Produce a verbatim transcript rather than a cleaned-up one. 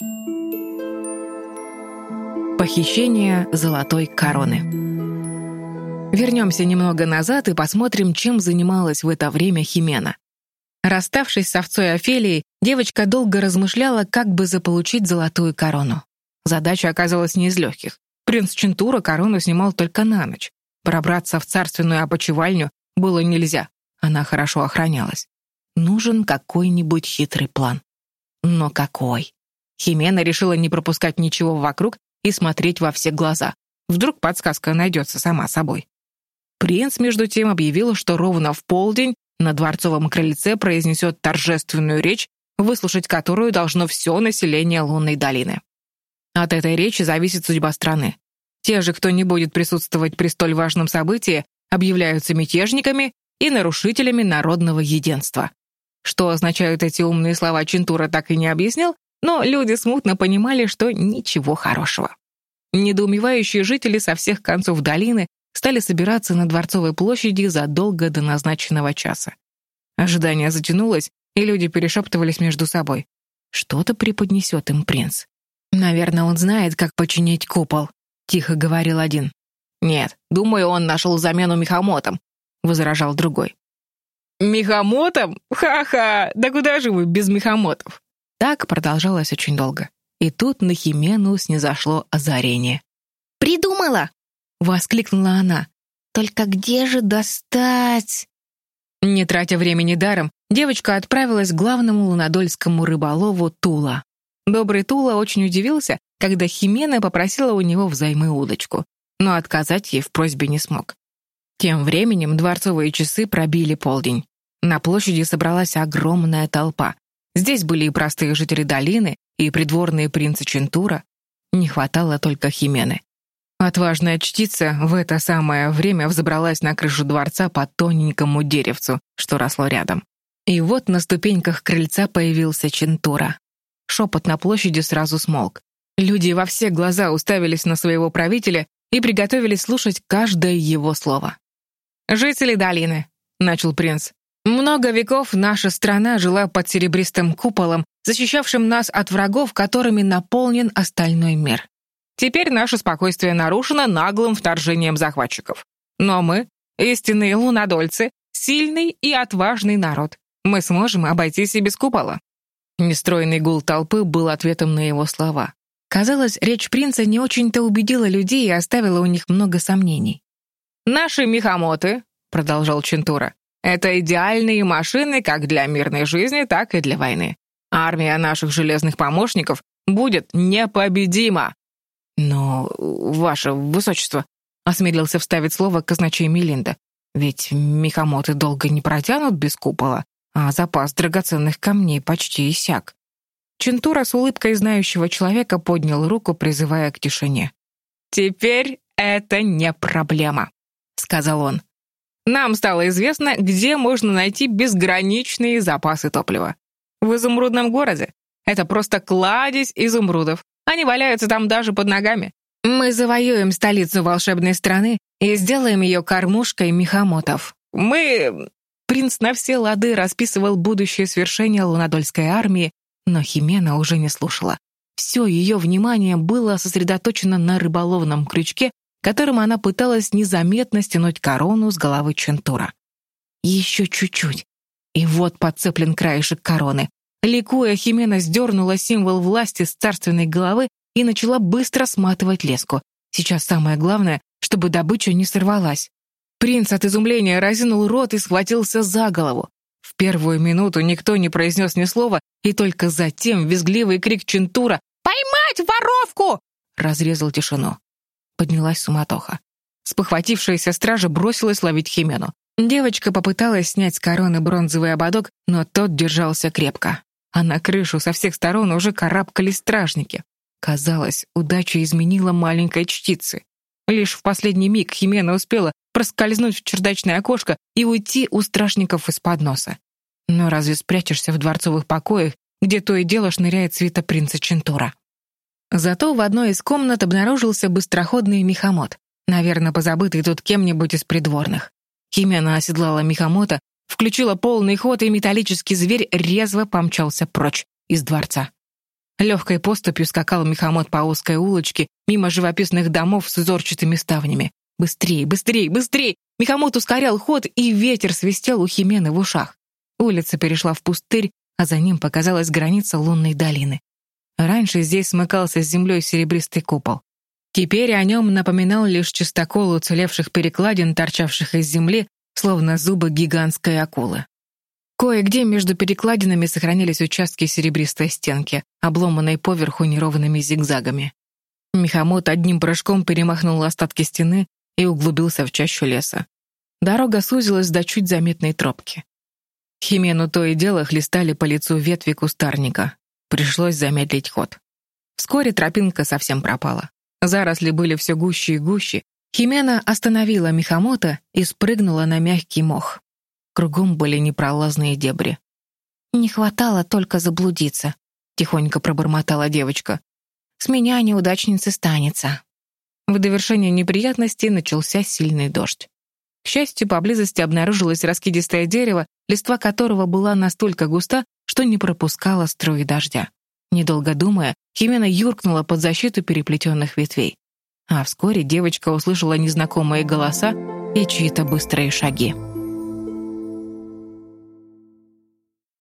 Похищение золотой короны. Вернемся немного назад и посмотрим, чем занималась в это время Химена. Расставшись с овцой Офелией, девочка долго размышляла, как бы заполучить золотую корону. Задача оказалась не из легких. Принц Чентура корону снимал только на ночь. Пробраться в царственную опочивальню было нельзя, она хорошо охранялась. Нужен какой-нибудь хитрый план. Но какой? Химена решила не пропускать ничего вокруг и смотреть во все глаза. Вдруг подсказка найдется сама собой. Принц, между тем, объявил, что ровно в полдень на дворцовом крыльце произнесет торжественную речь, выслушать которую должно все население Лунной долины. От этой речи зависит судьба страны. Те же, кто не будет присутствовать при столь важном событии, объявляются мятежниками и нарушителями народного единства. Что означают эти умные слова, Чентура так и не объяснил, но люди смутно понимали, что ничего хорошего. Недоумевающие жители со всех концов долины стали собираться на Дворцовой площади задолго до назначенного часа. Ожидание затянулось, и люди перешептывались между собой. Что-то преподнесет им принц. «Наверное, он знает, как починить купол», — тихо говорил один. «Нет, думаю, он нашел замену мехамотам», — возражал другой. «Мехамотом? Ха-ха! Да куда же вы без мехамотов?» Так продолжалось очень долго. И тут на Химену снизошло озарение. «Придумала!» — воскликнула она. «Только где же достать?» Не тратя времени даром, девочка отправилась к главному лунодольскому рыболову Тула. Добрый Тула очень удивился, когда Химена попросила у него взаймы удочку, но отказать ей в просьбе не смог. Тем временем дворцовые часы пробили полдень. На площади собралась огромная толпа. Здесь были и простые жители долины, и придворные принцы Чентура. Не хватало только Химены. Отважная чтица в это самое время взобралась на крышу дворца по тоненькому деревцу, что росло рядом. И вот на ступеньках крыльца появился Чентура. Шепот на площади сразу смолк. Люди во все глаза уставились на своего правителя и приготовились слушать каждое его слово. «Жители долины», — начал принц, — «много веков наша страна жила под серебристым куполом, защищавшим нас от врагов, которыми наполнен остальной мир. Теперь наше спокойствие нарушено наглым вторжением захватчиков. Но мы, истинные лунодольцы, сильный и отважный народ. Мы сможем обойтись и без купола». Нестройный гул толпы был ответом на его слова. Казалось, речь принца не очень-то убедила людей и оставила у них много сомнений. «Наши мехамоты», — продолжал Чентура, — «это идеальные машины как для мирной жизни, так и для войны. Армия наших железных помощников будет непобедима». «Но, ваше высочество», — осмелился вставить слово казначей Мелинда, «ведь мехамоты долго не протянут без купола, а запас драгоценных камней почти иссяк». Чентура с улыбкой знающего человека поднял руку, призывая к тишине. «Теперь это не проблема», — сказал он. «Нам стало известно, где можно найти безграничные запасы топлива. В изумрудном городе. Это просто кладезь изумрудов. Они валяются там даже под ногами. Мы завоюем столицу волшебной страны и сделаем ее кормушкой мехамотов. Мы...» Принц на все лады расписывал будущее свершение лунодольской армии, но Химена уже не слушала. Все ее внимание было сосредоточено на рыболовном крючке, которым она пыталась незаметно стянуть корону с головы Чентура. Еще чуть-чуть. И вот подцеплен краешек короны. Ликуя, Химена сдернула символ власти с царственной головы и начала быстро сматывать леску. Сейчас самое главное, чтобы добыча не сорвалась. Принц от изумления разинул рот и схватился за голову. В первую минуту никто не произнес ни слова, и только затем визгливый крик Чентура «Поймать воровку!» разрезал тишину. Поднялась суматоха. Спохватившаяся стража бросилась ловить Химену. Девочка попыталась снять с короны бронзовый ободок, но тот держался крепко. А на крышу со всех сторон уже карабкались стражники. Казалось, удача изменила маленькой чтице. Лишь в последний миг Химена успела проскользнуть в чердачное окошко и уйти у стражников из-под носа. Но разве спрячешься в дворцовых покоях, где то и дело шныряет свита принца Чентура? Зато в одной из комнат обнаружился быстроходный мехамот, наверное, позабытый тут кем-нибудь из придворных. Химена оседлала мехамота, включила полный ход, и металлический зверь резво помчался прочь из дворца. Легкой поступью скакал Мехамот по узкой улочке, мимо живописных домов с узорчатыми ставнями. Быстрей, быстрей, быстрей! Мехамот ускорял ход, и ветер свистел у Химены в ушах. Улица перешла в пустырь, а за ним показалась граница лунной долины. Раньше здесь смыкался с землей серебристый купол. Теперь о нем напоминал лишь чистокол уцелевших перекладин, торчавших из земли, словно зубы гигантской акулы. Кое-где между перекладинами сохранились участки серебристой стенки, обломанной поверху неровными зигзагами. Мехамот одним прыжком перемахнул остатки стены и углубился в чащу леса. Дорога сузилась до чуть заметной тропки. Химену то и дело хлестали по лицу ветви кустарника. Пришлось замедлить ход. Вскоре тропинка совсем пропала. Заросли были все гуще и гуще. Химена остановила Мехамота и спрыгнула на мягкий мох. Кругом были непролазные дебри. «Не хватало только заблудиться», — тихонько пробормотала девочка. «С меня неудачницы станется». В довершение неприятностей начался сильный дождь. К счастью, поблизости обнаружилось раскидистое дерево, листва которого была настолько густа, что не пропускала струи дождя. Недолго думая, Химена юркнула под защиту переплетенных ветвей. А вскоре девочка услышала незнакомые голоса и чьи-то быстрые шаги.